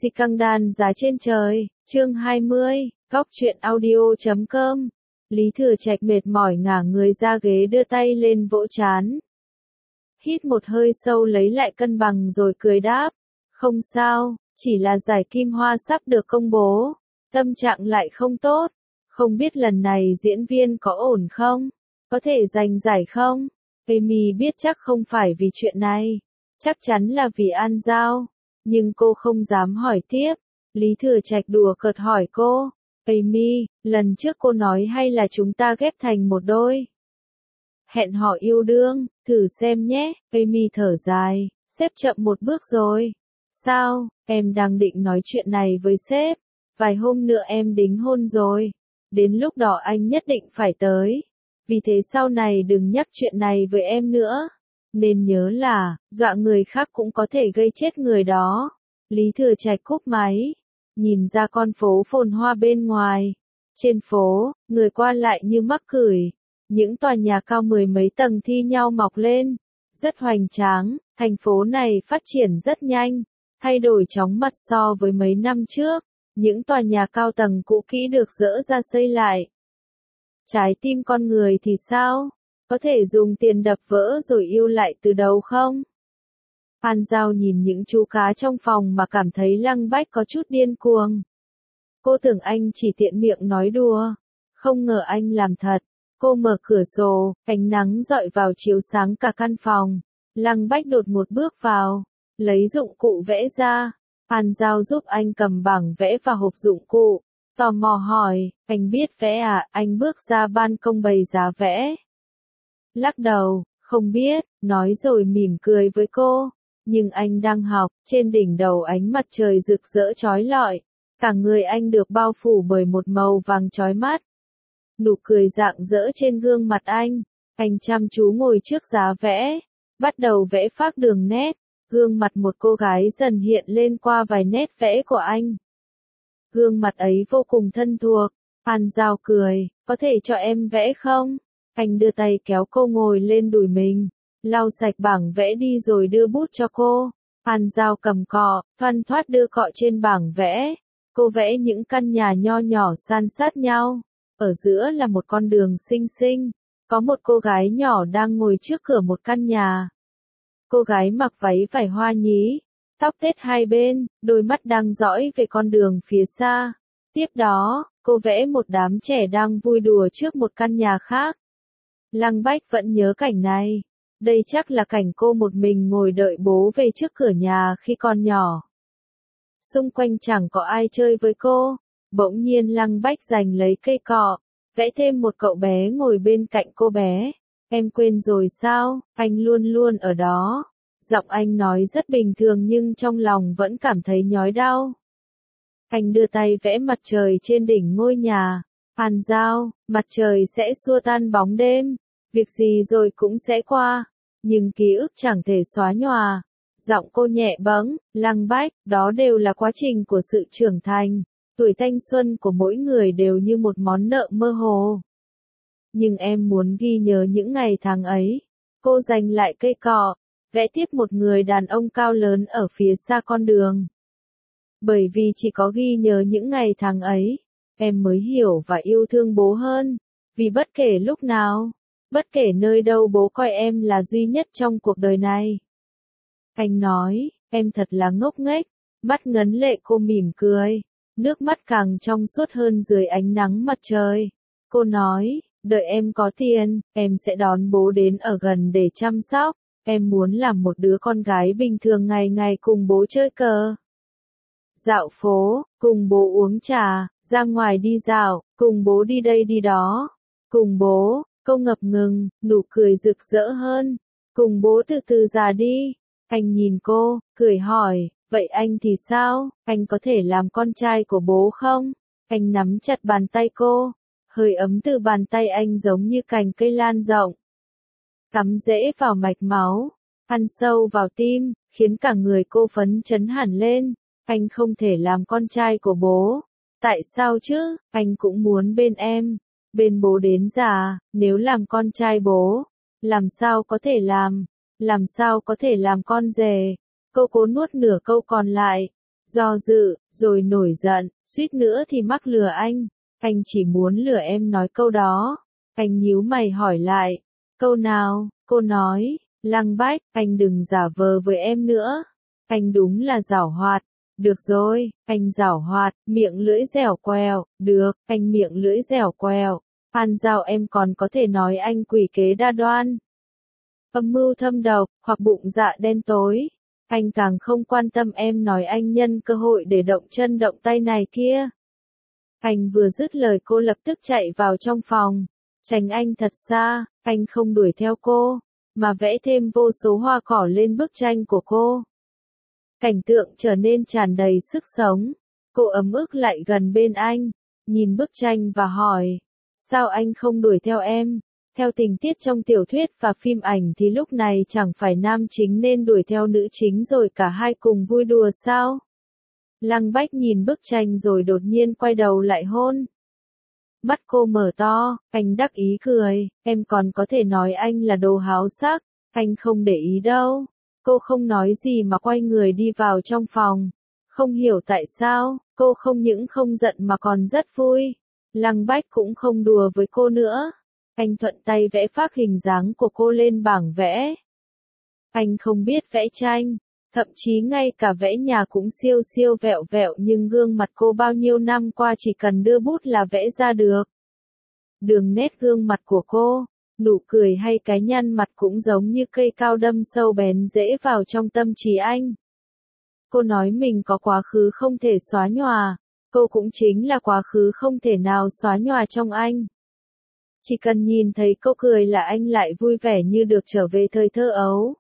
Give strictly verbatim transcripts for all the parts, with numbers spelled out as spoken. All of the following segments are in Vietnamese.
Si căng đan giá trên trời, chương hai mươi, góc truyện audio chấm com. Lý Thừa Trạch mệt mỏi ngả người ra ghế đưa tay lên vỗ trán. Hít một hơi sâu lấy lại cân bằng rồi cười đáp. Không sao, chỉ là giải kim hoa sắp được công bố. Tâm trạng lại không tốt. Không biết lần này diễn viên có ổn không? Có thể giành giải không? Amy biết chắc không phải vì chuyện này. Chắc chắn là vì An Giao. Nhưng cô không dám hỏi tiếp. Lý Thừa Trạch đùa cợt hỏi cô. Amy, lần trước cô nói hay là chúng ta ghép thành một đôi? Hẹn hò yêu đương, thử xem nhé. Amy thở dài, sếp chậm một bước rồi. Sao, em đang định nói chuyện này với sếp. Vài hôm nữa em đính hôn rồi. Đến lúc đó anh nhất định phải tới. Vì thế sau này đừng nhắc chuyện này với em nữa. Nên nhớ là, dọa người khác cũng có thể gây chết người đó. Lý Thừa Trạch cúp máy. Nhìn ra con phố phồn hoa bên ngoài. Trên phố, người qua lại như mắc cười. Những tòa nhà cao mười mấy tầng thi nhau mọc lên. Rất hoành tráng, thành phố này phát triển rất nhanh. Thay đổi chóng mặt so với mấy năm trước. Những tòa nhà cao tầng cũ kỹ được dỡ ra xây lại. Trái tim con người thì sao? Có thể dùng tiền đập vỡ rồi yêu lại từ đầu không? An Giao nhìn những chú cá trong phòng mà cảm thấy Lăng Bách có chút điên cuồng. Cô tưởng anh chỉ tiện miệng nói đùa. Không ngờ anh làm thật. Cô mở cửa sổ, ánh nắng rọi vào chiếu sáng cả căn phòng. Lăng Bách đột một bước vào, lấy dụng cụ vẽ ra. An Giao giúp anh cầm bảng vẽ và hộp dụng cụ. Tò mò hỏi, anh biết vẽ à? Anh bước ra ban công bày giá vẽ. Lắc đầu, không biết, nói rồi mỉm cười với cô. Nhưng anh đang học, trên đỉnh đầu ánh mặt trời rực rỡ chói lọi. Cả người anh được bao phủ bởi một màu vàng chói mắt. Nụ cười rạng rỡ trên gương mặt anh. Anh chăm chú ngồi trước giá vẽ. Bắt đầu vẽ phác đường nét. Gương mặt một cô gái dần hiện lên qua vài nét vẽ của anh. Gương mặt ấy vô cùng thân thuộc. An Giao cười, có thể cho em vẽ không? Anh đưa tay kéo cô ngồi lên đùi mình, lau sạch bảng vẽ đi rồi đưa bút cho cô. An Giao cầm cọ, thoăn thoắt đưa cọ trên bảng vẽ. Cô vẽ những căn nhà nho nhỏ san sát nhau. Ở giữa là một con đường xinh xinh. Có một cô gái nhỏ đang ngồi trước cửa một căn nhà. Cô gái mặc váy vải hoa nhí, tóc tết hai bên, đôi mắt đang dõi về con đường phía xa. Tiếp đó, cô vẽ một đám trẻ đang vui đùa trước một căn nhà khác. Lăng Bách vẫn nhớ cảnh này. Đây chắc là cảnh cô một mình ngồi đợi bố về trước cửa nhà khi còn nhỏ. Xung quanh chẳng có ai chơi với cô. Bỗng nhiên Lăng Bách giành lấy cây cọ, vẽ thêm một cậu bé ngồi bên cạnh cô bé. Em quên rồi sao, anh luôn luôn ở đó. Giọng anh nói rất bình thường nhưng trong lòng vẫn cảm thấy nhói đau. Anh đưa tay vẽ mặt trời trên đỉnh ngôi nhà. An Giao, mặt trời sẽ xua tan bóng đêm. Việc gì rồi cũng sẽ qua. Nhưng ký ức chẳng thể xóa nhòa. Giọng cô nhẹ bẫng, Lăng Bách, đó đều là quá trình của sự trưởng thành. Tuổi thanh xuân của mỗi người đều như một món nợ mơ hồ. Nhưng em muốn ghi nhớ những ngày tháng ấy. Cô giành lại cây cọ, vẽ tiếp một người đàn ông cao lớn ở phía xa con đường. Bởi vì chỉ có ghi nhớ những ngày tháng ấy, em mới hiểu và yêu thương bố hơn. Vì bất kể lúc nào, bất kể nơi đâu bố coi em là duy nhất trong cuộc đời này. Anh nói, em thật là ngốc nghếch. Mắt ngấn lệ cô mỉm cười. Nước mắt càng trong suốt hơn dưới ánh nắng mặt trời. Cô nói, đợi em có tiền, em sẽ đón bố đến ở gần để chăm sóc. Em muốn làm một đứa con gái bình thường ngày ngày cùng bố chơi cờ. Dạo phố, cùng bố uống trà, ra ngoài đi dạo, cùng bố đi đây đi đó. Cùng bố, câu ngập ngừng, nụ cười rực rỡ hơn. Cùng bố từ từ già đi. Anh nhìn cô, cười hỏi, vậy anh thì sao, anh có thể làm con trai của bố không? Anh nắm chặt bàn tay cô. Hơi ấm từ bàn tay anh giống như cành cây lan rộng. Cắm rễ vào mạch máu, ăn sâu vào tim, khiến cả người cô phấn chấn hẳn lên. Anh không thể làm con trai của bố. Tại sao chứ, anh cũng muốn bên em, bên bố đến già, nếu làm con trai bố. Làm sao có thể làm, làm sao có thể làm con rể. Cô cố nuốt nửa câu còn lại, do dự, rồi nổi giận, suýt nữa thì mắc lừa anh. Anh chỉ muốn lừa em nói câu đó. Anh nhíu mày hỏi lại. Câu nào? Cô nói. Lăng Bách, anh đừng giả vờ với em nữa. Anh đúng là giảo hoạt. Được rồi, anh giảo hoạt, miệng lưỡi dẻo quẹo. Được, anh miệng lưỡi dẻo quẹo. Phan Giao em còn có thể nói anh quỷ kế đa đoan, âm mưu thâm độc, hoặc bụng dạ đen tối. Anh càng không quan tâm em nói anh nhân cơ hội để động chân động tay này kia. Anh vừa dứt lời cô lập tức chạy vào trong phòng, tránh anh thật xa. Anh không đuổi theo cô, mà vẽ thêm vô số hoa cỏ lên bức tranh của cô. Cảnh tượng trở nên tràn đầy sức sống. Cô ấm ức lại gần bên anh, nhìn bức tranh và hỏi, sao anh không đuổi theo em? Theo tình tiết trong tiểu thuyết và phim ảnh thì lúc này chẳng phải nam chính nên đuổi theo nữ chính rồi cả hai cùng vui đùa sao? Lăng Bách nhìn bức tranh rồi đột nhiên quay đầu lại hôn. Mắt cô mở to, anh đắc ý cười, em còn có thể nói anh là đồ háo sắc, anh không để ý đâu. Cô không nói gì mà quay người đi vào trong phòng. Không hiểu tại sao, cô không những không giận mà còn rất vui. Lăng Bách cũng không đùa với cô nữa. Anh thuận tay vẽ phác hình dáng của cô lên bảng vẽ. Anh không biết vẽ tranh, thậm chí ngay cả vẽ nhà cũng siêu siêu vẹo vẹo, nhưng gương mặt cô bao nhiêu năm qua chỉ cần đưa bút là vẽ ra được. Đường nét gương mặt của cô, nụ cười hay cái nhăn mặt cũng giống như cây cao đâm sâu bén rễ vào trong tâm trí anh. Cô nói mình có quá khứ không thể xóa nhòa, cô cũng chính là quá khứ không thể nào xóa nhòa trong anh. Chỉ cần nhìn thấy cô cười là anh lại vui vẻ như được trở về thời thơ ấu.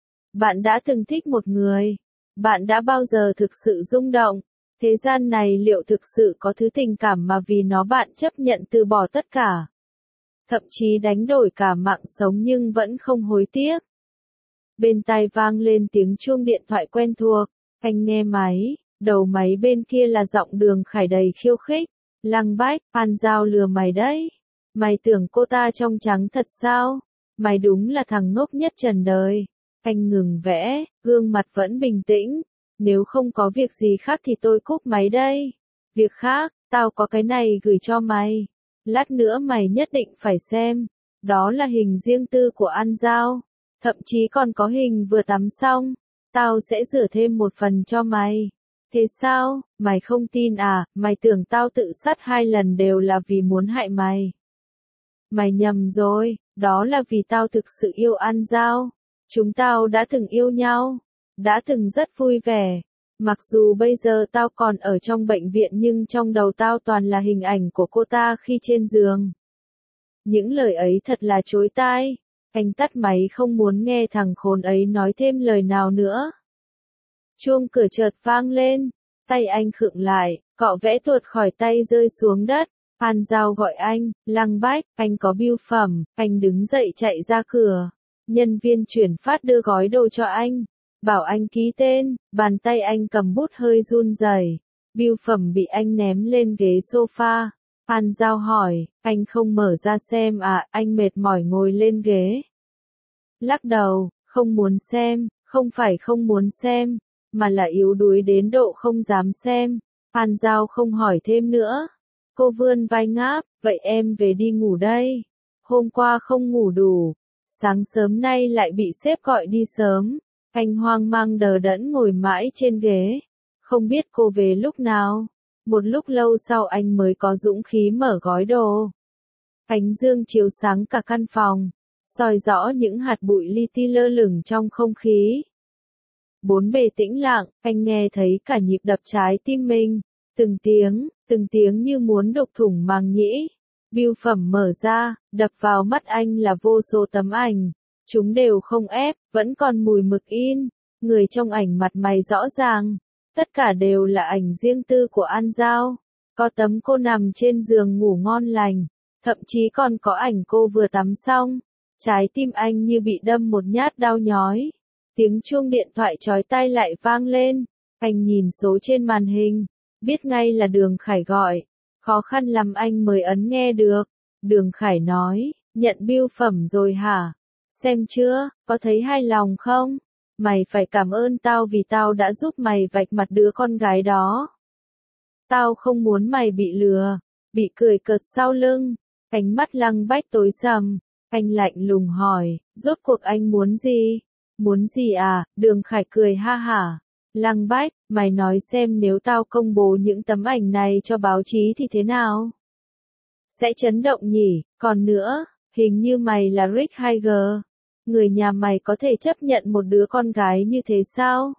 Bạn đã từng thích một người? Bạn đã bao giờ thực sự rung động? Thế gian này liệu thực sự có thứ tình cảm mà vì nó bạn chấp nhận từ bỏ tất cả? Thậm chí đánh đổi cả mạng sống nhưng vẫn không hối tiếc. Bên tai vang lên tiếng chuông điện thoại quen thuộc. Anh nghe máy, đầu máy bên kia là giọng Đường Khải đầy khiêu khích. Lăng Bách, Phan Giao lừa mày đấy. Mày tưởng cô ta trong trắng thật sao? Mày đúng là thằng ngốc nhất trần đời. Anh ngừng vẽ, gương mặt vẫn bình tĩnh. Nếu không có việc gì khác thì tôi cúp máy đây. Việc khác, tao có cái này gửi cho mày. Lát nữa mày nhất định phải xem. Đó là hình riêng tư của An Giao. Thậm chí còn có hình vừa tắm xong. Tao sẽ rửa thêm một phần cho mày. Thế sao, mày không tin à? Mày tưởng tao tự sát hai lần đều là vì muốn hại mày. Mày nhầm rồi, đó là vì tao thực sự yêu An Giao. Chúng tao đã từng yêu nhau, đã từng rất vui vẻ. Mặc dù bây giờ tao còn ở trong bệnh viện nhưng trong đầu tao toàn là hình ảnh của cô ta khi trên giường. Những lời ấy thật là chói tai. Anh tắt máy không muốn nghe thằng khốn ấy nói thêm lời nào nữa. Chuông cửa chợt vang lên, tay anh khựng lại, cọ vẽ tuột khỏi tay rơi xuống đất. Phan Giao gọi anh, Lăng Bách, anh có bưu phẩm. Anh đứng dậy chạy ra cửa. Nhân viên chuyển phát đưa gói đồ cho anh, bảo anh ký tên. Bàn tay anh cầm bút hơi run rẩy. Bưu phẩm bị anh ném lên ghế sofa. Phan Giao hỏi, anh không mở ra xem à? Anh mệt mỏi ngồi lên ghế. Lắc đầu, không muốn xem. Không phải không muốn xem, mà là yếu đuối đến độ không dám xem. Phan Giao không hỏi thêm nữa. Cô vươn vai ngáp, vậy em về đi ngủ đây. Hôm qua không ngủ đủ, sáng sớm nay lại bị sếp gọi đi sớm. Anh hoang mang đờ đẫn ngồi mãi trên ghế, không biết cô về lúc nào. Một lúc lâu sau anh mới có dũng khí mở gói đồ. Ánh dương chiếu sáng cả căn phòng, soi rõ những hạt bụi li ti lơ lửng trong không khí. Bốn bề tĩnh lặng, anh nghe thấy cả nhịp đập trái tim mình. Từng tiếng, từng tiếng như muốn đục thủng màng nhĩ. Bưu phẩm mở ra, đập vào mắt anh là vô số tấm ảnh. Chúng đều không ép, vẫn còn mùi mực in. Người trong ảnh mặt mày rõ ràng. Tất cả đều là ảnh riêng tư của An Giao. Có tấm cô nằm trên giường ngủ ngon lành. Thậm chí còn có ảnh cô vừa tắm xong. Trái tim anh như bị đâm một nhát đau nhói. Tiếng chuông điện thoại chói tai lại vang lên. Anh nhìn số trên màn hình, biết ngay là Đường Khải gọi. Khó khăn lắm anh mới ấn nghe được. Đường Khải nói, nhận bưu phẩm rồi hả? Xem chưa, có thấy hài lòng không? Mày phải cảm ơn tao vì tao đã giúp mày vạch mặt đứa con gái đó. Tao không muốn mày bị lừa, bị cười cợt sau lưng. Ánh mắt Lăng Bách tối sầm, anh lạnh lùng hỏi, rốt cuộc anh muốn gì? Muốn gì à? Đường Khải cười ha hả. Lăng Bách, mày nói xem nếu tao công bố những tấm ảnh này cho báo chí thì thế nào? Sẽ chấn động nhỉ, còn nữa, hình như mày là Rick Hager. Người nhà mày có thể chấp nhận một đứa con gái như thế sao?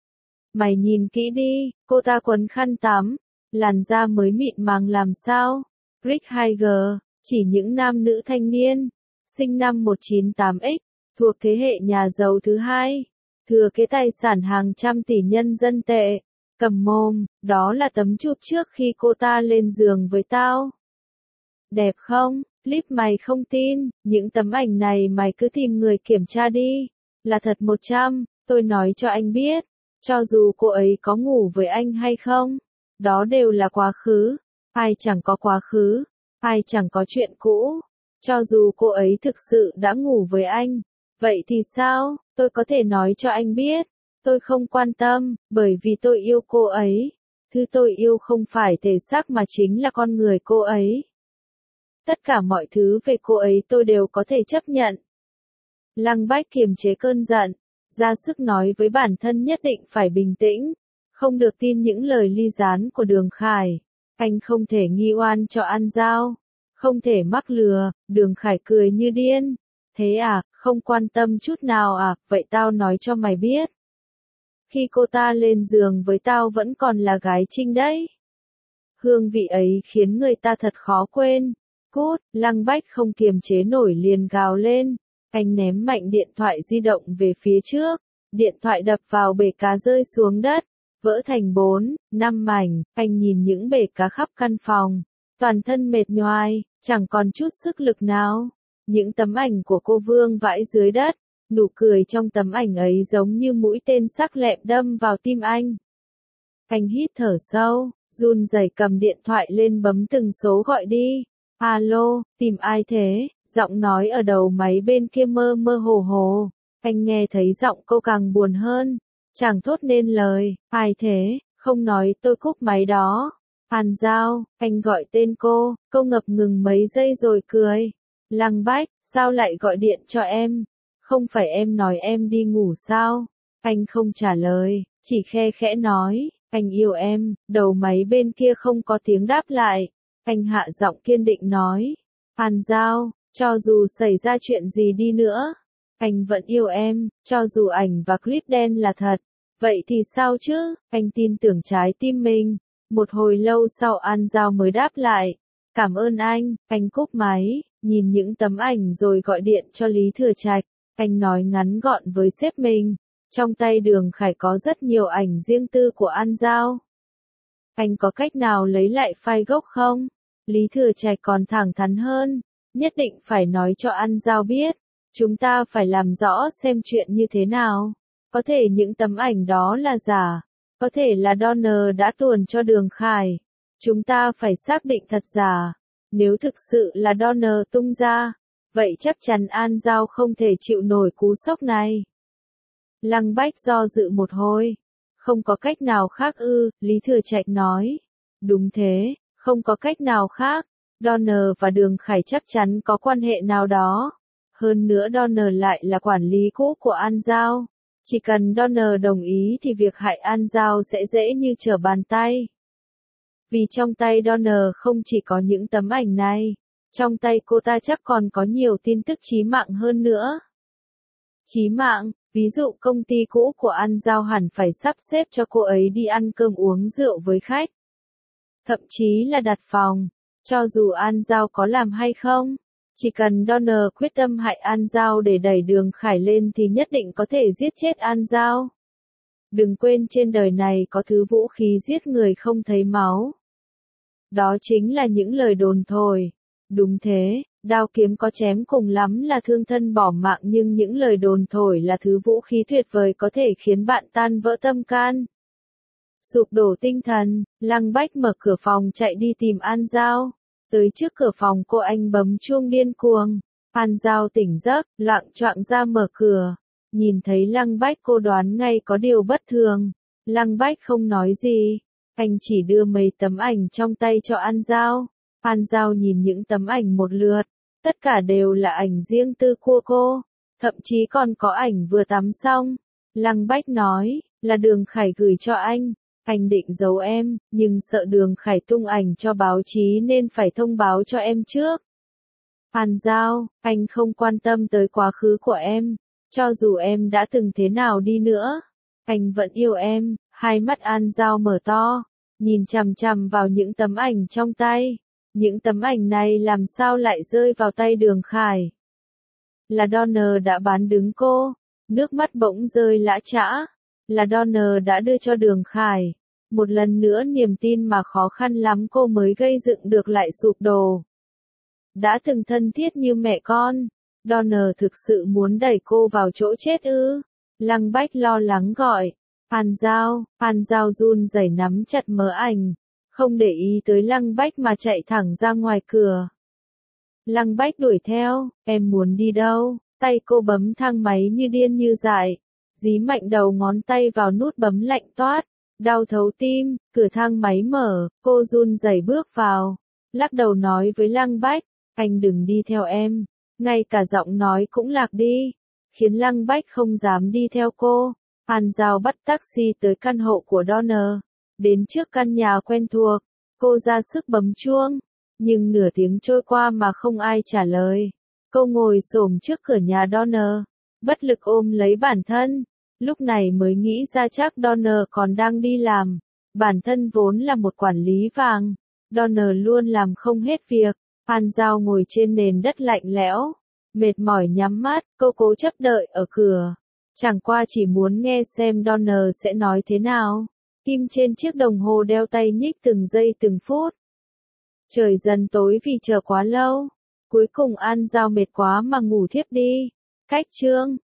Mày nhìn kỹ đi, cô ta quấn khăn tắm, làn da mới mịn màng làm sao? Rick Hager, chỉ những nam nữ thanh niên, sinh năm một chín tám x, thuộc thế hệ nhà giàu thứ hai, thừa kế tài sản hàng trăm tỷ nhân dân tệ. Cầm mồm, đó là tấm chụp trước khi cô ta lên giường với tao. Đẹp không? Clip mày không tin, những tấm ảnh này mày cứ tìm người kiểm tra đi. Là thật một trăm, tôi nói cho anh biết, cho dù cô ấy có ngủ với anh hay không, đó đều là quá khứ. Ai chẳng có quá khứ, ai chẳng có chuyện cũ. Cho dù cô ấy thực sự đã ngủ với anh, vậy thì sao? Tôi có thể nói cho anh biết, tôi không quan tâm, bởi vì tôi yêu cô ấy. Thứ tôi yêu không phải thể xác mà chính là con người cô ấy. Tất cả mọi thứ về cô ấy tôi đều có thể chấp nhận. Lăng Bách kiềm chế cơn giận, ra sức nói với bản thân nhất định phải bình tĩnh, không được tin những lời ly gián của Đường Khải. Anh không thể nghi oan cho An Giao, không thể mắc lừa. Đường Khải cười như điên. Thế à, không quan tâm chút nào à, vậy tao nói cho mày biết. Khi cô ta lên giường với tao vẫn còn là gái trinh đấy. Hương vị ấy khiến người ta thật khó quên. Cút, Lăng Bách không kiềm chế nổi liền gào lên. Anh ném mạnh điện thoại di động về phía trước. Điện thoại đập vào bể cá rơi xuống đất, vỡ thành bốn, năm mảnh. Anh nhìn những bể cá khắp căn phòng, toàn thân mệt nhoài, chẳng còn chút sức lực nào. Những tấm ảnh của cô vương vãi dưới đất, nụ cười trong tấm ảnh ấy giống như mũi tên sắc lẹm đâm vào tim anh. Anh hít thở sâu, run rẩy cầm điện thoại lên bấm từng số gọi đi. Alo, tìm ai thế? Giọng nói ở đầu máy bên kia mơ mơ hồ hồ. Anh nghe thấy giọng cô càng buồn hơn, chẳng thốt nên lời. Ai thế? Không nói tôi cúp máy đó. An Giao, anh gọi tên cô, cô ngập ngừng mấy giây rồi cười. Lăng Bách, sao lại gọi điện cho em? Không phải em nói em đi ngủ sao? Anh không trả lời, chỉ khe khẽ nói, anh yêu em. Đầu máy bên kia không có tiếng đáp lại. Anh hạ giọng kiên định nói, An Giao, cho dù xảy ra chuyện gì đi nữa, anh vẫn yêu em, cho dù ảnh và clip đen là thật. Vậy thì sao chứ? Anh tin tưởng trái tim mình. Một hồi lâu sau An Giao mới đáp lại, cảm ơn anh. Anh cúp máy, nhìn những tấm ảnh rồi gọi điện cho Lý Thừa Trạch. Anh nói ngắn gọn với sếp mình, trong tay Đường Khải có rất nhiều ảnh riêng tư của An Giao. Anh có cách nào lấy lại file gốc không? Lý Thừa Trạch còn thẳng thắn hơn, nhất định phải nói cho An Giao biết. Chúng ta phải làm rõ xem chuyện như thế nào. Có thể những tấm ảnh đó là giả, có thể là Donner đã tuồn cho Đường Khải. Chúng ta phải xác định thật giả. Nếu thực sự là Donner tung ra, vậy chắc chắn An Giao không thể chịu nổi cú sốc này. Lăng Bách do dự một hồi. Không có cách nào khác ư? Lý Thừa Trạch nói. Đúng thế, không có cách nào khác. Donner và Đường Khải chắc chắn có quan hệ nào đó. Hơn nữa Donner lại là quản lý cũ của An Giao. Chỉ cần Donner đồng ý thì việc hại An Giao sẽ dễ như trở bàn tay. Vì trong tay Donner không chỉ có những tấm ảnh này, trong tay cô ta chắc còn có nhiều tin tức chí mạng hơn nữa. Chí mạng, ví dụ công ty cũ của An Giao hẳn phải sắp xếp cho cô ấy đi ăn cơm uống rượu với khách. Thậm chí là đặt phòng, cho dù An Giao có làm hay không. Chỉ cần Donner quyết tâm hại An Giao để đẩy Đường Khải lên thì nhất định có thể giết chết An Giao. Đừng quên trên đời này có thứ vũ khí giết người không thấy máu. Đó chính là những lời đồn thổi. Đúng thế, đao kiếm có chém cùng lắm là thương thân bỏ mạng, nhưng những lời đồn thổi là thứ vũ khí tuyệt vời có thể khiến bạn tan vỡ tâm can. Sụp đổ tinh thần, Lăng Bách mở cửa phòng chạy đi tìm An Giao. Tới trước cửa phòng cô anh bấm chuông điên cuồng. An Giao tỉnh giấc, loạng choạng ra mở cửa. Nhìn thấy Lăng Bách cô đoán ngay có điều bất thường. Lăng Bách không nói gì. Anh chỉ đưa mấy tấm ảnh trong tay cho An Giao. An Giao nhìn những tấm ảnh một lượt. Tất cả đều là ảnh riêng tư của cô. Thậm chí còn có ảnh vừa tắm xong. Lăng Bách nói, là Đường Khải gửi cho anh. Anh định giấu em, nhưng sợ Đường Khải tung ảnh cho báo chí nên phải thông báo cho em trước. An Giao, anh không quan tâm tới quá khứ của em. Cho dù em đã từng thế nào đi nữa, anh vẫn yêu em. Hai mắt An Giao mở to, nhìn chằm chằm vào những tấm ảnh trong tay. Những tấm ảnh này làm sao lại rơi vào tay Đường Khải? Là Donner đã bán đứng cô. Nước mắt bỗng rơi lã chã. Là Donner đã đưa cho Đường Khải. Một lần nữa niềm tin mà khó khăn lắm cô mới gây dựng được lại sụp đổ. Đã từng thân thiết như mẹ con, Donner thực sự muốn đẩy cô vào chỗ chết ư? Lăng Bách lo lắng gọi. An Giao, An Giao run rẩy nắm chặt mớ ảnh, không để ý tới Lăng Bách mà chạy thẳng ra ngoài cửa. Lăng Bách đuổi theo, em muốn đi đâu? Tay cô bấm thang máy như điên như dại, dí mạnh đầu ngón tay vào nút bấm lạnh toát, đau thấu tim. Cửa thang máy mở, cô run rẩy bước vào, lắc đầu nói với Lăng Bách, anh đừng đi theo em. Ngay cả giọng nói cũng lạc đi, khiến Lăng Bách không dám đi theo cô. An Giao bắt taxi tới căn hộ của Donner. Đến trước căn nhà quen thuộc, cô ra sức bấm chuông, nhưng nửa tiếng trôi qua mà không ai trả lời. Cô ngồi xổm trước cửa nhà Donner, bất lực ôm lấy bản thân. Lúc này mới nghĩ ra chắc Donner còn đang đi làm. Bản thân vốn là một quản lý vàng, Donner luôn làm không hết việc. An Giao ngồi trên nền đất lạnh lẽo, mệt mỏi nhắm mắt, cô cố chấp đợi ở cửa. Chẳng qua chỉ muốn nghe xem Donner sẽ nói thế nào. Kim trên chiếc đồng hồ đeo tay nhích từng giây từng phút. Trời dần tối vì chờ quá lâu. Cuối cùng An Giao mệt quá mà ngủ thiếp đi. Cách chương